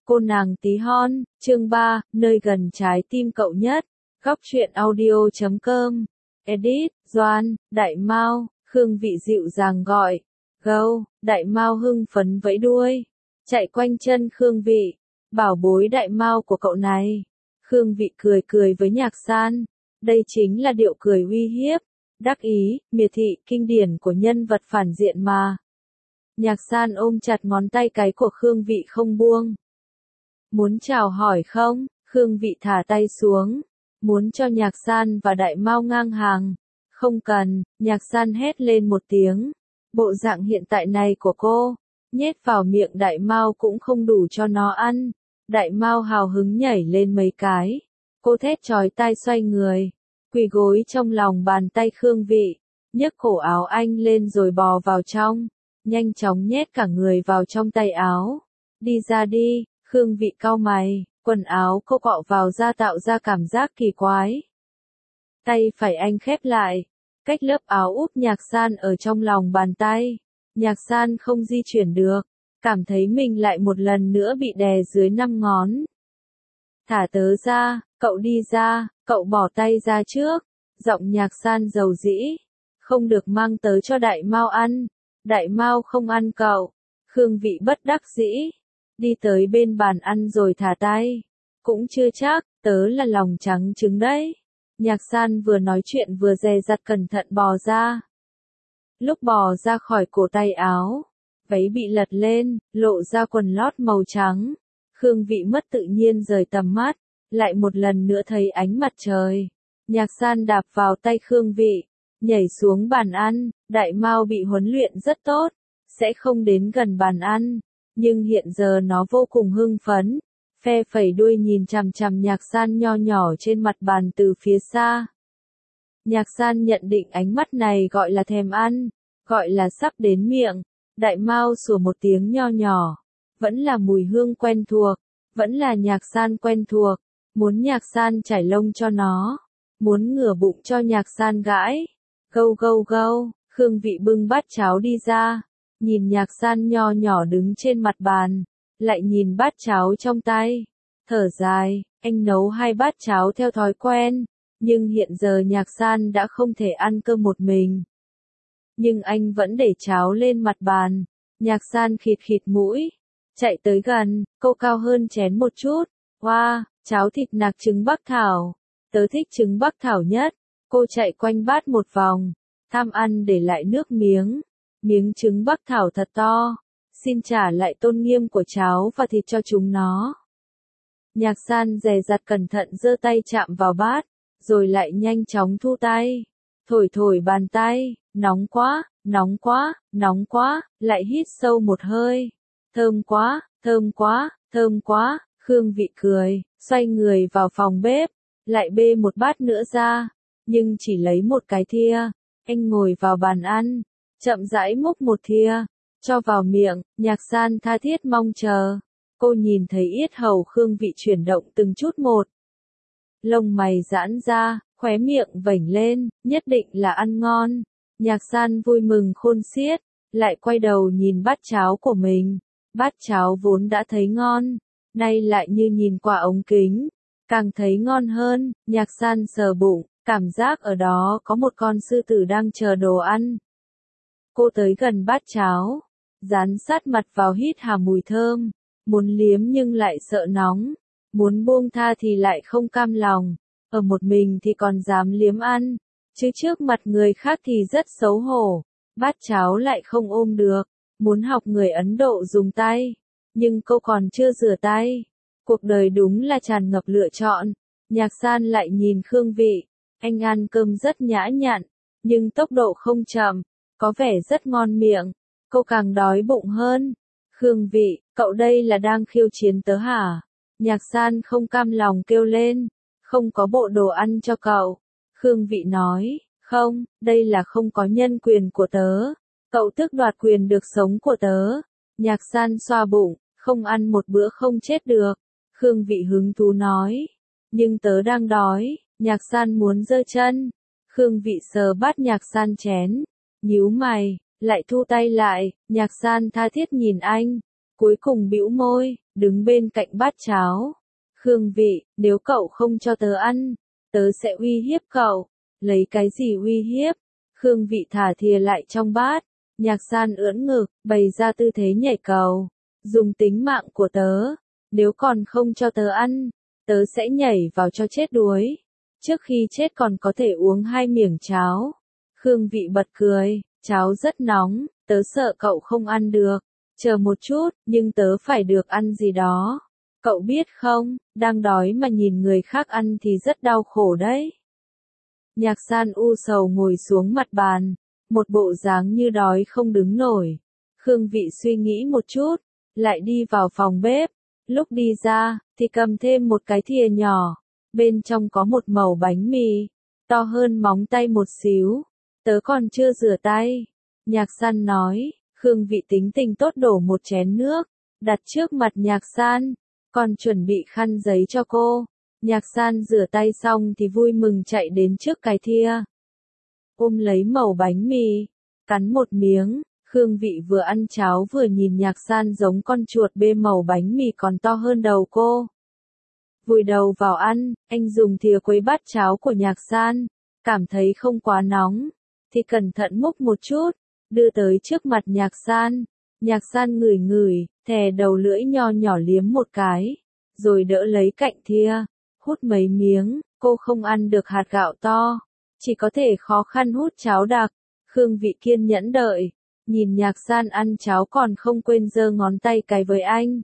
Cô nàng tí hon, chương 3, nơi gần trái tim cậu nhất. Góc truyện audio.com. Edit, Doan, Đại Mao, Khương Vị dịu dàng gọi. Gâu, Đại Mao hưng phấn vẫy đuôi. Chạy quanh chân Khương Vị. Bảo bối Đại Mao của cậu này. Khương Vị cười cười với Nhạc San. Đây chính là điệu cười uy hiếp, đắc ý, miệt thị, kinh điển của nhân vật phản diện mà. Nhạc San ôm chặt ngón tay cái của Khương Vị không buông. Muốn chào hỏi không? Khương Vị thả tay xuống. Muốn cho Nhạc San và Đại Mao ngang hàng. Không cần, Nhạc San hét lên một tiếng. Bộ dạng hiện tại này của cô, nhét vào miệng Đại Mao cũng không đủ cho nó ăn. Đại Mao hào hứng nhảy lên mấy cái. Cô thét chói tai xoay người, quỳ gối trong lòng bàn tay Khương Vị, nhấc cổ áo anh lên rồi bò vào trong, nhanh chóng nhét cả người vào trong tay áo. Đi ra đi, Khương Vị cau mày, quần áo cô cọ vào da tạo ra cảm giác kỳ quái. Tay phải anh khép lại, cách lớp áo úp Nhạc San ở trong lòng bàn tay. Nhạc San không di chuyển được, cảm thấy mình lại một lần nữa bị đè dưới 5 ngón. Thả tớ ra, cậu đi ra, cậu bỏ tay ra trước. Giọng Nhạc San dầu dĩ. Không được mang tớ cho Đại Mao ăn. Đại Mao không ăn cậu. Khương Vị bất đắc dĩ. Đi tới bên bàn ăn rồi thả tay. Cũng chưa chắc, tớ là lòng trắng trứng đấy. Nhạc San vừa nói chuyện vừa dè dặt cẩn thận bò ra. Lúc bò ra khỏi cổ tay áo, váy bị lật lên, lộ ra quần lót màu trắng. Khương Vị mất tự nhiên rời tầm mắt, lại một lần nữa thấy ánh mặt trời. Nhạc San đạp vào tay Khương Vị, nhảy xuống bàn ăn. Đại Mao bị huấn luyện rất tốt, sẽ không đến gần bàn ăn, nhưng hiện giờ nó vô cùng hưng phấn, phe phẩy đuôi nhìn chằm chằm Nhạc San nho nhỏ trên mặt bàn từ phía xa. Nhạc San nhận định ánh mắt này gọi là thèm ăn, gọi là sắp đến miệng. Đại Mao sủa một tiếng nho nhỏ, vẫn là mùi hương quen thuộc, vẫn là Nhạc San quen thuộc, muốn Nhạc San chải lông cho nó, muốn ngửa bụng cho Nhạc San gãi. Gâu gâu gâu, Khương Vị bưng bát cháo đi ra, nhìn Nhạc San nho nhỏ đứng trên mặt bàn, lại nhìn bát cháo trong tay, thở dài, anh nấu 2 bát cháo theo thói quen, nhưng hiện giờ Nhạc San đã không thể ăn cơm một mình. Nhưng anh vẫn để cháo lên mặt bàn. Nhạc San khịt khịt mũi, chạy tới gần, cô cao hơn chén một chút. Wow, cháo thịt nạc trứng Bắc Thảo. Tớ thích trứng Bắc Thảo nhất. Cô chạy quanh bát một vòng, tham ăn để lại nước miếng. Miếng trứng Bắc Thảo thật to. Xin trả lại tôn nghiêm của cháo và thịt cho chúng nó. Nhạc San dè dặt cẩn thận giơ tay chạm vào bát, rồi lại nhanh chóng thu tay. Thổi thổi bàn tay, nóng quá, nóng quá, nóng quá, lại hít sâu một hơi. Thơm quá, thơm quá, thơm quá. Khương Vị cười, xoay người vào phòng bếp, lại bê một bát nữa ra, nhưng chỉ lấy một cái thìa. Anh ngồi vào bàn ăn, chậm rãi múc một thìa, cho vào miệng. Nhạc San tha thiết mong chờ. Cô nhìn thấy yết hầu Khương Vị chuyển động từng chút một. Lông mày giãn ra, khóe miệng vểnh lên, nhất định là ăn ngon. Nhạc San vui mừng khôn xiết, lại quay đầu nhìn bát cháo của mình. Bát cháo vốn đã thấy ngon, nay lại như nhìn qua ống kính, càng thấy ngon hơn. Nhạc San sờ bụng, cảm giác ở đó có một con sư tử đang chờ đồ ăn. Cô tới gần bát cháo, dán sát mặt vào hít hà mùi thơm, muốn liếm nhưng lại sợ nóng, muốn buông tha thì lại không cam lòng. Ở một mình thì còn dám liếm ăn, chứ trước mặt người khác thì rất xấu hổ. Bát cháo lại không ôm được, muốn học người Ấn Độ dùng tay, nhưng cô còn chưa rửa tay. Cuộc đời đúng là tràn ngập lựa chọn. Nhạc San lại nhìn Khương Vị, anh ăn cơm rất nhã nhặn, nhưng tốc độ không chậm, có vẻ rất ngon miệng. Cô càng đói bụng hơn. Khương Vị, cậu đây là đang khiêu chiến tớ hả? Nhạc San không cam lòng kêu lên. Không có bộ đồ ăn cho cậu. Khương Vị nói, không, đây là không có nhân quyền của tớ. Cậu tước đoạt quyền được sống của tớ. Nhạc San xoa bụng, không ăn một bữa không chết được. Khương Vị hứng thú nói, nhưng tớ đang đói. Nhạc San muốn giơ chân. Khương Vị sờ bát Nhạc San chén, nhíu mày, lại thu tay lại. Nhạc San tha thiết nhìn anh, cuối cùng bĩu môi, đứng bên cạnh bát cháo. Khương Vị, nếu cậu không cho tớ ăn, tớ sẽ uy hiếp cậu. Lấy cái gì uy hiếp? Khương Vị thả thìa lại trong bát. Nhạc San ưỡn ngực, bày ra tư thế nhảy cầu. Dùng tính mạng của tớ, nếu còn không cho tớ ăn, tớ sẽ nhảy vào cho chết đuối. Trước khi chết còn có thể uống 2 miệng cháo. Khương Vị bật cười, cháo rất nóng, tớ sợ cậu không ăn được. Chờ một chút, nhưng tớ phải được ăn gì đó. Cậu biết không, đang đói mà nhìn người khác ăn thì rất đau khổ đấy. Nhạc San u sầu ngồi xuống mặt bàn, một bộ dáng như đói không đứng nổi. Khương Vị suy nghĩ một chút, lại đi vào phòng bếp. Lúc đi ra, thì cầm thêm một cái thìa nhỏ. Bên trong có một mẩu bánh mì, to hơn móng tay một xíu. Tớ còn chưa rửa tay. Nhạc San nói, Khương Vị tính tình tốt đổ một chén nước, đặt trước mặt Nhạc San, còn chuẩn bị khăn giấy cho cô. Nhạc San rửa tay xong thì vui mừng chạy đến trước cái thìa. Ôm lấy mẩu bánh mì, cắn một miếng. Khương Vị vừa ăn cháo vừa nhìn Nhạc San giống con chuột bê mẩu bánh mì còn to hơn đầu cô. Vùi đầu vào ăn, anh dùng thìa quấy bát cháo của Nhạc San, cảm thấy không quá nóng, thì cẩn thận múc một chút, đưa tới trước mặt Nhạc San. Nhạc San ngửi ngửi, thè đầu lưỡi nho nhỏ liếm một cái, rồi đỡ lấy cạnh thìa, hút mấy miếng. Cô không ăn được hạt gạo to, chỉ có thể khó khăn hút cháo đặc. Khương Vị kiên nhẫn đợi, nhìn Nhạc San ăn cháo còn không quên giơ ngón tay cái với anh.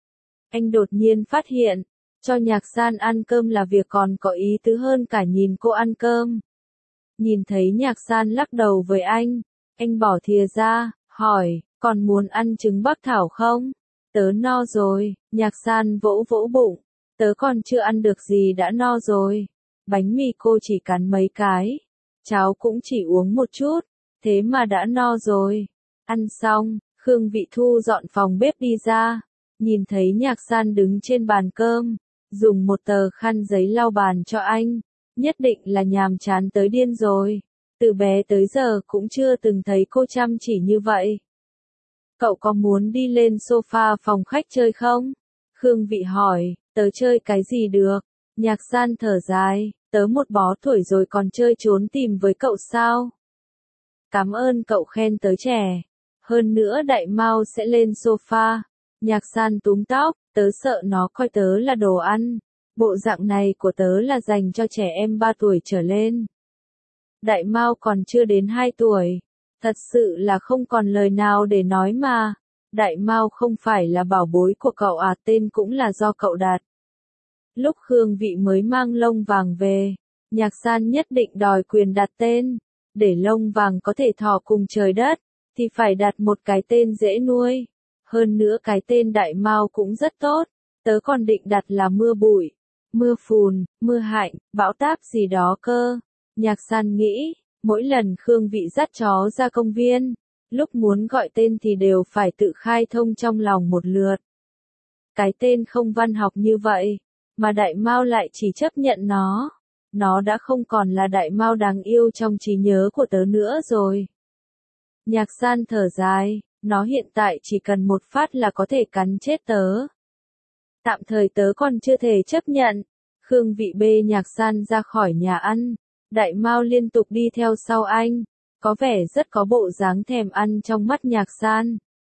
Anh đột nhiên phát hiện, cho Nhạc San ăn cơm là việc còn có ý tứ hơn cả nhìn cô ăn cơm. Nhìn thấy Nhạc San lắc đầu với anh bỏ thìa ra, hỏi, còn muốn ăn trứng bắc thảo không? Tớ no rồi. Nhạc San vỗ vỗ bụng, tớ còn chưa ăn được gì đã no rồi. Bánh mì cô chỉ cắn mấy cái, cháo cũng chỉ uống một chút, thế mà đã no rồi. Ăn xong, Khương Vị thu dọn phòng bếp đi ra, nhìn thấy Nhạc San đứng trên bàn cơm, dùng một tờ khăn giấy lau bàn cho anh, nhất định là nhàm chán tới điên rồi. Từ bé tới giờ cũng chưa từng thấy cô chăm chỉ như vậy. Cậu có muốn đi lên sofa phòng khách chơi không? Khương Vị hỏi, tớ chơi cái gì được? Nhạc San thở dài, tớ một bó tuổi rồi còn chơi trốn tìm với cậu sao? Cảm ơn cậu khen tớ trẻ. Hơn nữa Đại Mao sẽ lên sofa. Nhạc San túm tóc, tớ sợ nó coi tớ là đồ ăn. Bộ dạng này của tớ là dành cho trẻ em 3 tuổi trở lên. Đại Mao còn chưa đến 2 tuổi. Thật sự là không còn lời nào để nói mà. Đại Mao không phải là bảo bối của cậu à, tên cũng là do cậu đặt. Lúc Khương Vị mới mang lông vàng về, Nhạc San nhất định đòi quyền đặt tên. Để lông vàng có thể thò cùng trời đất, thì phải đặt một cái tên dễ nuôi. Hơn nữa cái tên Đại Mao cũng rất tốt. Tớ còn định đặt là mưa bụi, mưa phùn, mưa hạnh, bão táp gì đó cơ. Nhạc San nghĩ, mỗi lần Khương Vị dắt chó ra công viên, lúc muốn gọi tên thì đều phải tự khai thông trong lòng một lượt. Cái tên không văn học như vậy, mà Đại Mao lại chỉ chấp nhận nó. Nó đã không còn là Đại Mao đáng yêu trong trí nhớ của tớ nữa rồi. Nhạc San thở dài, nó hiện tại chỉ cần một phát là có thể cắn chết tớ. Tạm thời tớ còn chưa thể chấp nhận. Khương Vị bê Nhạc San ra khỏi nhà ăn. Đại Mao liên tục đi theo sau anh, có vẻ rất có bộ dáng thèm ăn trong mắt Nhạc San.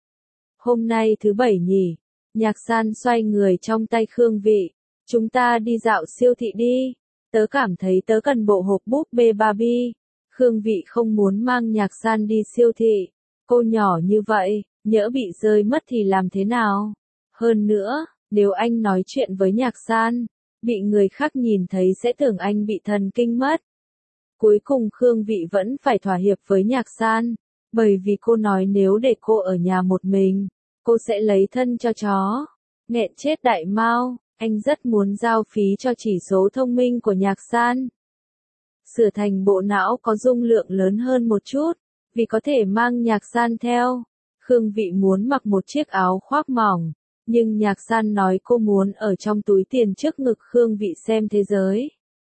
Hôm nay thứ Bảy nhỉ? Nhạc San xoay người trong tay Khương Vị. Chúng ta đi dạo siêu thị đi. Tớ cảm thấy tớ cần bộ hộp búp bê Barbie. Khương Vị không muốn mang Nhạc San đi siêu thị. Cô nhỏ như vậy, nhỡ bị rơi mất thì làm thế nào? Hơn nữa, nếu anh nói chuyện với Nhạc San, bị người khác nhìn thấy sẽ tưởng anh bị thần kinh mất. Cuối cùng Khương Vị vẫn phải thỏa hiệp với Nhạc San, bởi vì cô nói nếu để cô ở nhà một mình, cô sẽ lấy thân cho chó. Nghẹn chết Đại Mao, anh rất muốn giao phí cho chỉ số thông minh của Nhạc San. Sửa thành bộ não có dung lượng lớn hơn một chút, vì có thể mang Nhạc San theo. Khương Vị muốn mặc một chiếc áo khoác mỏng, nhưng Nhạc San nói cô muốn ở trong túi tiền trước ngực Khương Vị xem thế giới.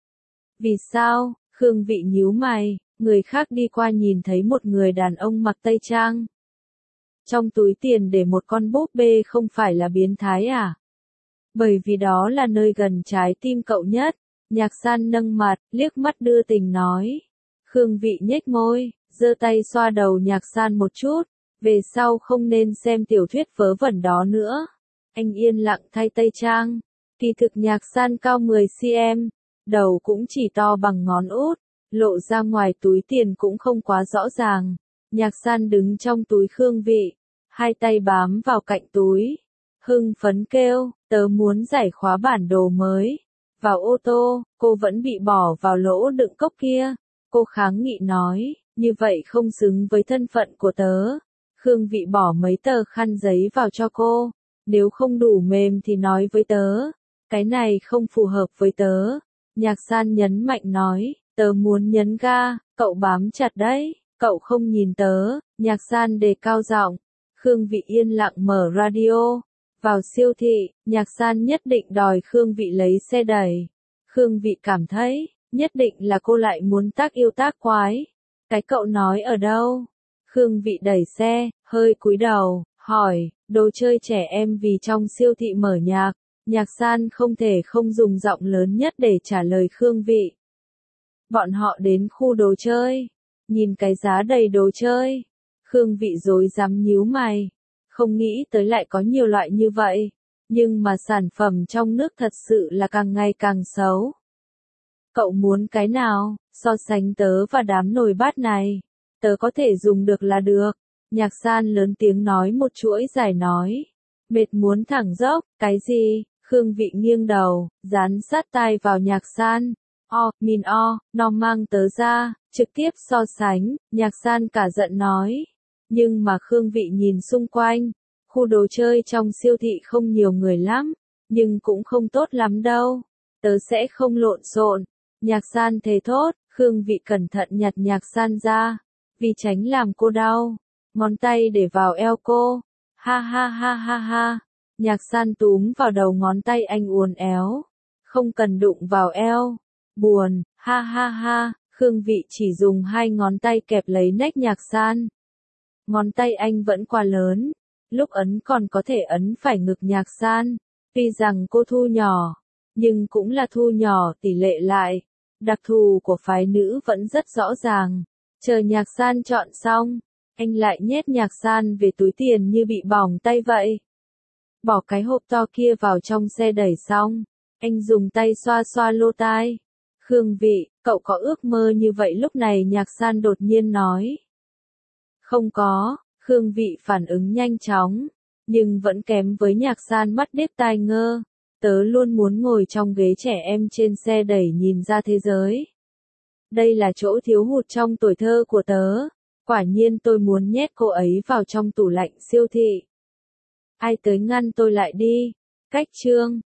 Vì sao? Khương Vị nhíu mày, người khác đi qua nhìn thấy một người đàn ông mặc tây trang. trong túi tiền để một con búp bê không phải là biến thái à? Bởi vì đó là nơi gần trái tim cậu nhất. Nhạc San nâng mặt, liếc mắt đưa tình nói. Khương Vị nhếch môi, giơ tay xoa đầu Nhạc San một chút. Về sau không nên xem tiểu thuyết vớ vẩn đó nữa. Anh yên lặng thay tây trang. Kỳ thực Nhạc San cao 10 cm, đầu cũng chỉ to bằng ngón út, lộ ra ngoài túi tiền cũng không quá rõ ràng. Nhạc San đứng trong túi Khương Vị, hai tay bám vào cạnh túi. Hưng phấn kêu, tớ muốn giải khóa bản đồ mới. Vào ô tô, cô vẫn bị bỏ vào lỗ đựng cốc kia. Cô kháng nghị nói, như vậy không xứng với thân phận của tớ. Khương Vị bỏ mấy tờ khăn giấy vào cho cô. Nếu không đủ mềm thì nói với tớ. Cái này không phù hợp với tớ. Nhạc San nhấn mạnh nói, tớ muốn nhấn ga, cậu bám chặt đấy, cậu không nhìn tớ. Nhạc San đề cao giọng. Khương Vị yên lặng mở radio. Vào siêu thị, Nhạc San nhất định đòi Khương Vị lấy xe đẩy. Khương Vị cảm thấy, nhất định là cô lại muốn tác yêu tác quái. Cái cậu nói ở đâu? Khương Vị đẩy xe, hơi cúi đầu, hỏi, đồ chơi trẻ em vì trong siêu thị mở nhạc. Nhạc San không thể không dùng giọng lớn nhất để trả lời Khương Vị. Bọn họ đến khu đồ chơi. Nhìn cái giá đầy đồ chơi. Khương Vị rối rắm nhíu mày. Không nghĩ tới lại có nhiều loại như vậy. Nhưng mà sản phẩm trong nước thật sự là càng ngày càng xấu. Cậu muốn cái nào? So sánh tớ và đám nồi bát này. Tớ có thể dùng được là được. Nhạc San lớn tiếng nói một chuỗi dài nói. Mệt muốn thẳng dốc, cái gì? Khương Vị nghiêng đầu, dán sát tai vào Nhạc San. Nó mang tớ ra, trực tiếp so sánh. Nhạc San cả giận nói. Nhưng mà Khương Vị nhìn xung quanh. Khu đồ chơi trong siêu thị không nhiều người lắm. Nhưng cũng không tốt lắm đâu. Tớ sẽ không lộn xộn. Nhạc San thề thốt. Khương Vị cẩn thận nhặt Nhạc San ra. Vì tránh làm cô đau. Ngón tay để vào eo cô. Ha ha ha ha ha. Nhạc San túm vào đầu ngón tay anh uốn éo. Không cần đụng vào eo. Buồn, ha ha ha. Khương Vị chỉ dùng hai ngón tay kẹp lấy nách Nhạc San. Ngón tay anh vẫn quá lớn. Lúc ấn còn có thể ấn phải ngực Nhạc San. Tuy rằng cô thu nhỏ, nhưng cũng là thu nhỏ tỷ lệ lại. Đặc thù của phái nữ vẫn rất rõ ràng. Chờ Nhạc San chọn xong, anh lại nhét Nhạc San về túi tiền như bị bỏng tay vậy. Bỏ cái hộp to kia vào trong xe đẩy xong, anh dùng tay xoa xoa lỗ tai. Khương Vị, cậu có ước mơ như vậy lúc này Nhạc San đột nhiên nói. Không có, Khương Vị phản ứng nhanh chóng, nhưng vẫn kém với Nhạc San mắt điếc tai ngơ. Tớ luôn muốn ngồi trong ghế trẻ em trên xe đẩy nhìn ra thế giới. Đây là chỗ thiếu hụt trong tuổi thơ của tớ. Quả nhiên tôi muốn nhét cô ấy vào trong tủ lạnh siêu thị. Ai tới ngăn tôi lại đi. Cách chương